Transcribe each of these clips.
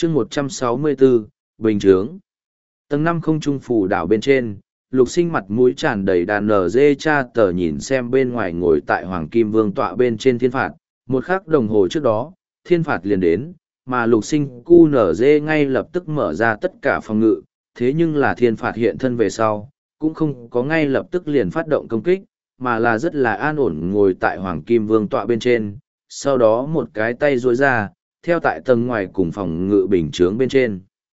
chương 164, Bình Trướng. Tầng 5 không trung phủ đảo bên trên, Lục Sinh mặt mũi tràn đầy đàn nở dê cha tờ nhìn xem bên ngoài ngồi tại Hoàng Kim Vương tọa bên trên thiên phạt. Một khắc đồng hồ trước đó, thiên phạt liền đến, mà Lục Sinh cu nở dê ngay lập tức mở ra tất cả phòng ngự, thế nhưng là thiên phạt hiện thân về sau, cũng không có ngay lập tức liền phát động công kích, mà là rất là an ổn ngồi tại Hoàng Kim Vương tọa bên trên, sau đó một cái tay duỗi ra, theo tại tầng ngoài cùng phòng ngự bình chướng bên trên.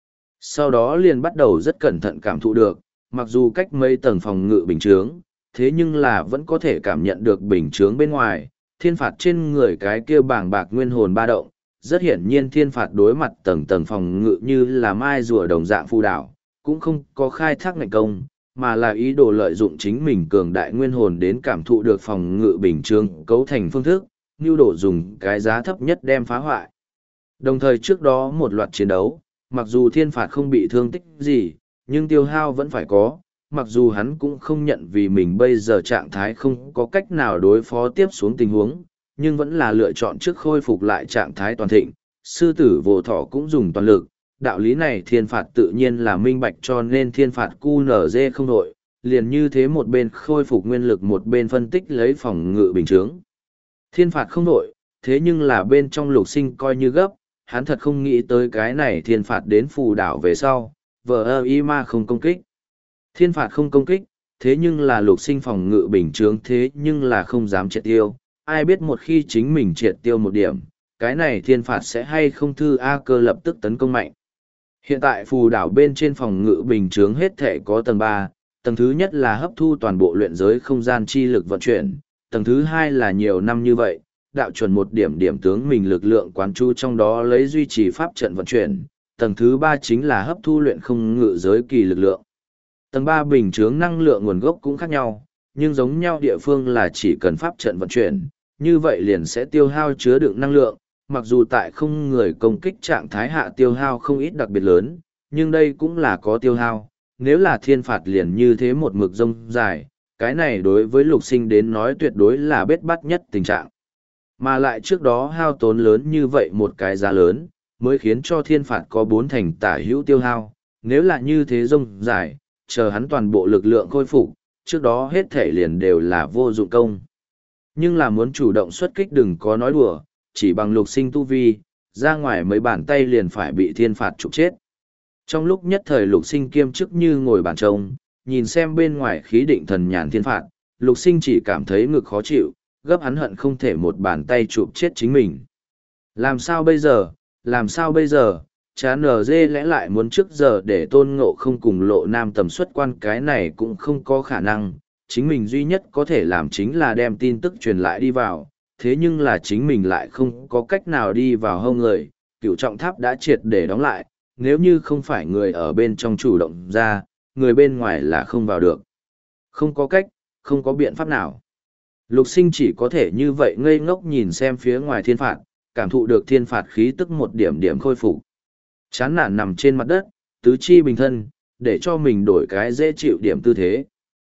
Sau đó liền bắt đầu rất cẩn thận cảm thụ được, mặc dù cách mấy tầng phòng ngự bình chướng, thế nhưng là vẫn có thể cảm nhận được bình chướng bên ngoài, thiên phạt trên người cái kia bàng bạc nguyên hồn ba động. Rất hiển nhiên thiên phạt đối mặt tầng tầng phòng ngự như là mai rùa đồng dạng phù đảo, cũng không có khai thác ngành công, mà là ý đồ lợi dụng chính mình cường đại nguyên hồn đến cảm thụ được phòng ngự bình chướng cấu thành phương thức, như đồ dùng cái giá thấp nhất đem phá hoại. Đồng thời trước đó một loạt chiến đấu, mặc dù thiên phạt không bị thương tích gì, nhưng tiêu hao vẫn phải có, mặc dù hắn cũng không nhận vì mình bây giờ trạng thái không có cách nào đối phó tiếp xuống tình huống, nhưng vẫn là lựa chọn trước khôi phục lại trạng thái toàn thịnh. Sư tử vô thọ cũng dùng toàn lực, đạo lý này thiên phạt tự nhiên là minh bạch, cho nên thiên phạt QNZ không đội, liền như thế một bên khôi phục nguyên lực một bên phân tích lấy phòng ngự bình chướng. Thiên phạt không đội, thế nhưng là bên trong Lục Sinh coi như gấp, hắn thật không nghĩ tới cái này thiên phạt đến phù đảo về sau, vờ y ma không công kích. Thiên phạt không công kích, thế nhưng là Lục Sinh phòng ngự bình chướng thế nhưng là không dám triệt tiêu, ai biết một khi chính mình triệt tiêu một điểm, cái này thiên phạt sẽ hay không thư A cơ lập tức tấn công mạnh. Hiện tại phù đảo bên trên phòng ngự bình chướng hết thể có tầng 3, tầng thứ nhất là hấp thu toàn bộ luyện giới không gian chi lực vận chuyển, tầng thứ hai là nhiều năm như vậy, đạo chuẩn một điểm điểm tướng mình lực lượng quán chu trong đó lấy duy trì pháp trận vận chuyển, tầng thứ 3 chính là hấp thu luyện không ngự giới kỳ lực lượng. Tầng 3 bình chướng năng lượng nguồn gốc cũng khác nhau, nhưng giống nhau địa phương là chỉ cần pháp trận vận chuyển, như vậy liền sẽ tiêu hao chứa đựng năng lượng, mặc dù tại không người công kích trạng thái hạ tiêu hao không ít đặc biệt lớn, nhưng đây cũng là có tiêu hao, nếu là thiên phạt liền như thế một mực rông dài, cái này đối với Lục Sinh đến nói tuyệt đối là bết bát nhất tình trạng. Mà lại trước đó hao tốn lớn như vậy một cái giá lớn, mới khiến cho thiên phạt có 4 thành tả hữu tiêu hao, nếu là như thế rông dài, chờ hắn toàn bộ lực lượng khôi phục, trước đó hết thể liền đều là vô dụng công. Nhưng là muốn chủ động xuất kích đừng có nói đùa, chỉ bằng Lục Sinh tu vi, ra ngoài mấy bàn tay liền phải bị thiên phạt trục chết. Trong lúc nhất thời Lục Sinh kiêm chức như ngồi bàn trông, nhìn xem bên ngoài khí định thần nhàn thiên phạt, Lục Sinh chỉ cảm thấy ngực khó chịu, gấp hắn hận không thể một bàn tay chụp chết chính mình. Làm sao bây giờ, làm sao bây giờ, chán nở dê lẽ lại muốn trước giờ để Tôn Ngộ không cùng Lộ Nam tầm xuất quan, cái này cũng không có khả năng, chính mình duy nhất có thể làm chính là đem tin tức truyền lại đi vào, thế nhưng là chính mình lại không có cách nào đi vào hông người, Cửu Trọng Tháp đã triệt để đóng lại, nếu như không phải người ở bên trong chủ động ra, người bên ngoài là không vào được. Không có cách, không có biện pháp nào. Lục Sinh chỉ có thể như vậy ngây ngốc nhìn xem phía ngoài thiên phạt, cảm thụ được thiên phạt khí tức một điểm điểm khôi phục. Chán nản nằm trên mặt đất, tứ chi bình thân, để cho mình đổi cái dễ chịu điểm tư thế.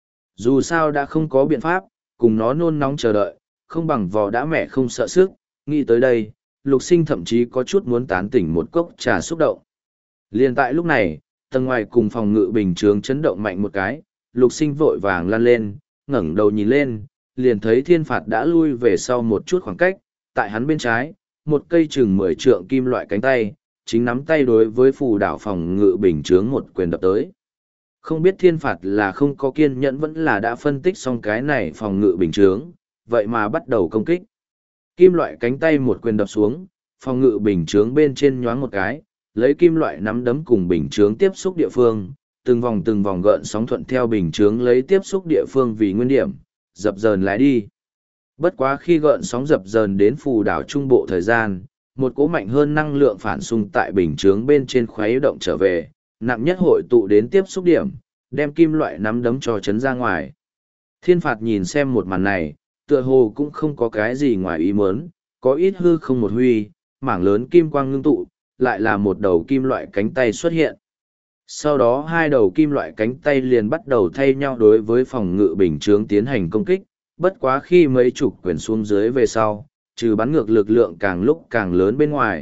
Dù sao đã không có biện pháp, cùng nó nôn nóng chờ đợi, không bằng vò đã mẹ không sợ sức, nghĩ tới đây, Lục Sinh thậm chí có chút muốn tán tỉnh một cốc trà xúc động. Liên tại lúc này, tầng ngoài cùng phòng ngự bình chướng chấn động mạnh một cái, Lục Sinh vội vàng lăn lên, ngẩng đầu nhìn lên, liền thấy thiên phạt đã lui về sau một chút khoảng cách, tại hắn bên trái, một cây chừng 10 trượng kim loại cánh tay, chính nắm tay đối với phù đảo phòng ngự bình chướng một quyền đập tới. Không biết thiên phạt là không có kiên nhẫn vẫn là đã phân tích xong cái này phòng ngự bình chướng, vậy mà bắt đầu công kích. Kim loại cánh tay một quyền đập xuống, phòng ngự bình chướng bên trên nhoáng một cái, lấy kim loại nắm đấm cùng bình chướng tiếp xúc địa phương, từng vòng gợn sóng thuận theo bình chướng lấy tiếp xúc địa phương vì nguyên điểm, dập dờn lái đi. Bất quá khi gợn sóng dập dờn đến phù đảo trung bộ thời gian, một cỗ mạnh hơn năng lượng phản xung tại bình chướng bên trên khuấy động trở về, nặng nhất hội tụ đến tiếp xúc điểm, đem kim loại nắm đấm cho chấn ra ngoài. Thiên phạt nhìn xem một màn này, tựa hồ cũng không có cái gì ngoài ý muốn, có ít hư không một huy, mảng lớn kim quang ngưng tụ, lại là một đầu kim loại cánh tay xuất hiện. Sau đó hai đầu kim loại cánh tay liền bắt đầu thay nhau đối với phòng ngự bình chướng tiến hành công kích, bất quá khi mấy chục quyền xuống dưới về sau, trừ bắn ngược lực lượng càng lúc càng lớn bên ngoài,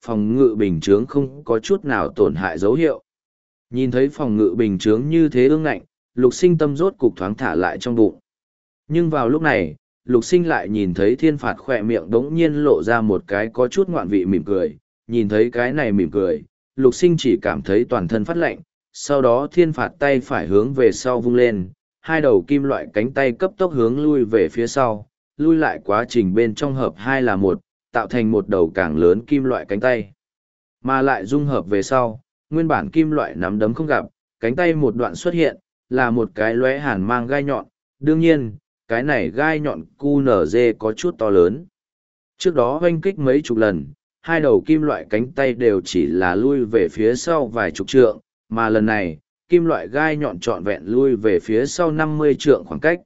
phòng ngự bình chướng không có chút nào tổn hại dấu hiệu. Nhìn thấy phòng ngự bình chướng như thế ương ngạnh, Lục Sinh tâm rốt cục thoáng thả lại trong bụng. Nhưng vào lúc này, Lục Sinh lại nhìn thấy Thiên Phạt khỏe miệng đống nhiên lộ ra một cái có chút ngoạn vị mỉm cười. Nhìn thấy cái này mỉm cười, Lục Sinh chỉ cảm thấy toàn thân phát lạnh. Sau đó Thiên Phạt tay phải hướng về sau vung lên, hai đầu kim loại cánh tay cấp tốc hướng lui về phía sau, lui lại quá trình bên trong hợp hai là một, tạo thành một đầu càng lớn kim loại cánh tay. Mà lại dung hợp về sau, nguyên bản kim loại nắm đấm không gặp, cánh tay một đoạn xuất hiện, là một cái lóe hàn mang gai nhọn. Đương nhiên, cái này gai nhọn QNZ có chút to lớn. Trước đó hoanh kích mấy chục lần, hai đầu kim loại cánh tay đều chỉ là lui về phía sau vài chục trượng, mà lần này, kim loại gai nhọn trọn vẹn lui về phía sau 50 trượng khoảng cách.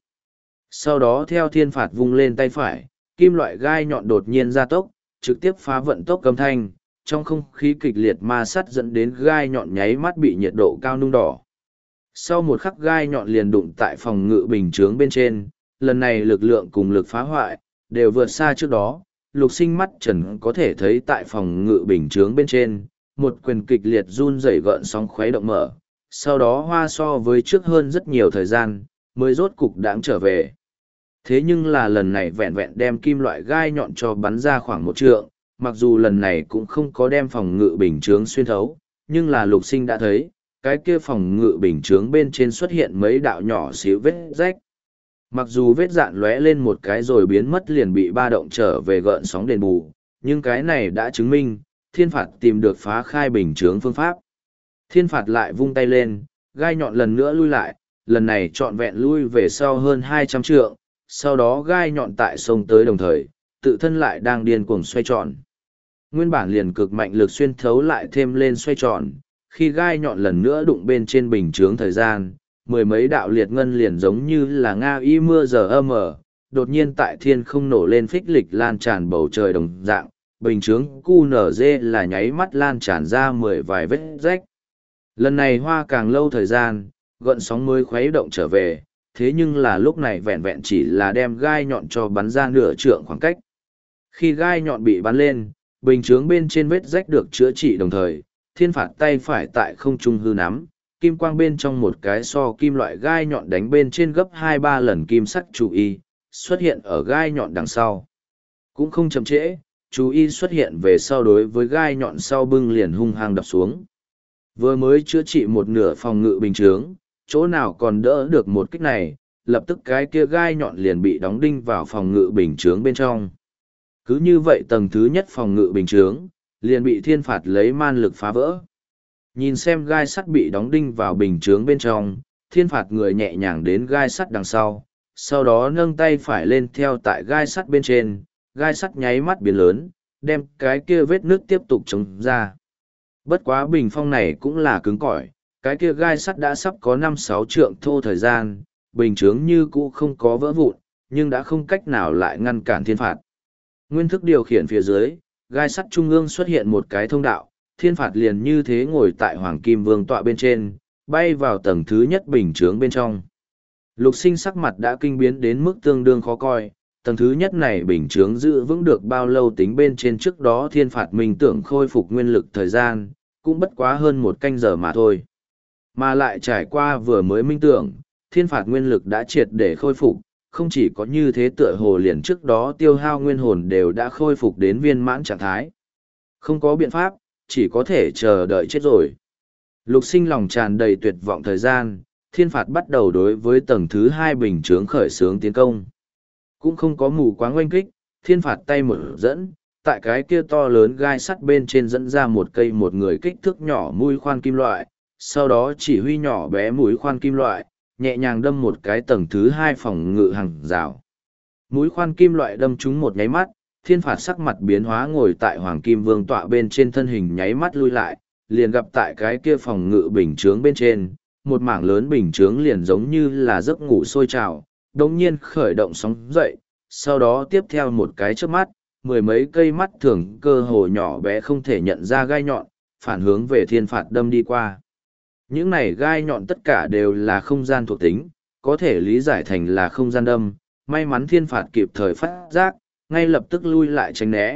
Sau đó theo Thiên Phạt vung lên tay phải, kim loại gai nhọn đột nhiên gia tốc, trực tiếp phá vận tốc âm thanh, trong không khí kịch liệt ma sắt dẫn đến gai nhọn nháy mắt bị nhiệt độ cao nung đỏ. Sau một khắc gai nhọn liền đụng tại phòng ngự bình chướng bên trên, lần này lực lượng cùng lực phá hoại, đều vượt xa trước đó. Lục Sinh mắt trần có thể thấy tại phòng ngự bình chướng bên trên, một quyền kịch liệt run rẩy gợn sóng khuấy động mở, sau đó hoa so với trước hơn rất nhiều thời gian, mới rốt cục đãng trở về. Thế nhưng là lần này vẹn vẹn đem kim loại gai nhọn cho bắn ra khoảng một trượng, mặc dù lần này cũng không có đem phòng ngự bình chướng xuyên thấu, nhưng là Lục Sinh đã thấy, cái kia phòng ngự bình chướng bên trên xuất hiện mấy đạo nhỏ xíu vết rách. Mặc dù vết dạn lóe lên một cái rồi biến mất liền bị ba động trở về gợn sóng đền bù, nhưng cái này đã chứng minh, Thiên Phạt tìm được phá khai bình chướng phương pháp. Thiên Phạt lại vung tay lên, gai nhọn lần nữa lui lại, lần này trọn vẹn lui về sau hơn 200 trượng, sau đó gai nhọn tại sông tới đồng thời, tự thân lại đang điên cuồng xoay tròn. Nguyên bản liền cực mạnh lực xuyên thấu lại thêm lên xoay tròn, khi gai nhọn lần nữa đụng bên trên bình chướng thời gian, mười mấy đạo liệt ngân liền giống như là Nga y mưa giờ âm ở, đột nhiên tại thiên không nổ lên phích lịch lan tràn bầu trời đồng dạng, bình chướng QNZ là nháy mắt lan tràn ra 10 vài vết rách. Lần này hoa càng lâu thời gian, gợn sóng mới khuấy động trở về, thế nhưng là lúc này vẹn vẹn chỉ là đem gai nhọn cho bắn ra nửa trượng khoảng cách. Khi gai nhọn bị bắn lên, bình chướng bên trên vết rách được chữa trị đồng thời, Thiên Phạt tay phải tại không trung hư nắm, kim quang bên trong một cái so kim loại gai nhọn đánh bên trên gấp 2-3 lần kim sắc chú y, xuất hiện ở gai nhọn đằng sau. Cũng không chậm trễ, chú y xuất hiện về sau đối với gai nhọn sau bưng liền hung hăng đập xuống. Vừa mới chữa trị một nửa phòng ngự bình chướng, chỗ nào còn đỡ được một kích này, lập tức cái kia gai nhọn liền bị đóng đinh vào phòng ngự bình chướng bên trong. Cứ như vậy tầng thứ nhất phòng ngự bình chướng, liền bị Thiên Phạt lấy man lực phá vỡ. Nhìn xem gai sắt bị đóng đinh vào bình chướng bên trong, Thiên Phạt người nhẹ nhàng đến gai sắt đằng sau đó nâng tay phải lên theo tại gai sắt bên trên, gai sắt nháy mắt biến lớn, đem cái kia vết nước tiếp tục chống ra. Bất quá bình phong này cũng là cứng cỏi, cái kia gai sắt đã sắp có 5-6 trượng thô thời gian, bình chướng như cũ không có vỡ vụn, nhưng đã không cách nào lại ngăn cản Thiên Phạt. Nguyên thức điều khiển phía dưới, gai sắt trung ương xuất hiện một cái thông đạo, Thiên Phạt liền như thế ngồi tại Hoàng Kim Vương tọa bên trên, bay vào tầng thứ nhất bình chướng bên trong. Lục Sinh sắc mặt đã kinh biến đến mức tương đương khó coi, tầng thứ nhất này bình chướng giữ vững được bao lâu tính bên trên trước đó Thiên Phạt minh tưởng khôi phục nguyên lực thời gian, cũng bất quá hơn một canh giờ mà thôi. Mà lại trải qua vừa mới minh tưởng, Thiên Phạt nguyên lực đã triệt để khôi phục, không chỉ có như thế tựa hồ liền trước đó tiêu hao nguyên hồn đều đã khôi phục đến viên mãn trạng thái. Không có biện pháp, chỉ có thể chờ đợi chết rồi. Lục Sinh lòng tràn đầy tuyệt vọng thời gian, Thiên Phạt bắt đầu đối với tầng thứ hai bình chướng khởi xướng tiến công. Cũng không có mù quáng oanh kích, Thiên Phạt tay mở dẫn, tại cái kia to lớn gai sắt bên trên dẫn ra một cây một người kích thước nhỏ mũi khoan kim loại, sau đó chỉ huy nhỏ bé mũi khoan kim loại, nhẹ nhàng đâm một cái tầng thứ hai phòng ngự hàng rào. Mũi khoan kim loại đâm trúng một nháy mắt, Thiên Phạt sắc mặt biến hóa ngồi tại Hoàng Kim Vương tọa bên trên thân hình nháy mắt lui lại, liền gặp tại cái kia phòng ngự bình chướng bên trên, một mảng lớn bình chướng liền giống như là giấc ngủ sôi trào, đồng nhiên khởi động sóng dậy, sau đó tiếp theo một cái chớp mắt, mười mấy cây mắt thường cơ hồ nhỏ bé không thể nhận ra gai nhọn, phản hướng về Thiên Phạt đâm đi qua. Những này gai nhọn tất cả đều là không gian thuộc tính, có thể lý giải thành là không gian đâm, may mắn Thiên Phạt kịp thời phát giác, ngay lập tức lui lại tránh né,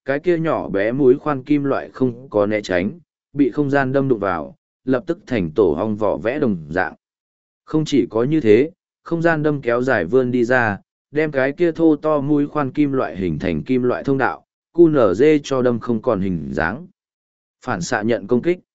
cái kia nhỏ bé múi khoan kim loại không có né tránh, bị không gian đâm đụng vào, lập tức thành tổ hong vỏ vẽ đồng dạng. Không chỉ có như thế, không gian đâm kéo dài vươn đi ra, đem cái kia thô to mũi khoan kim loại hình thành kim loại thông đạo, QNZ cho đâm không còn hình dáng. Phản xạ nhận công kích.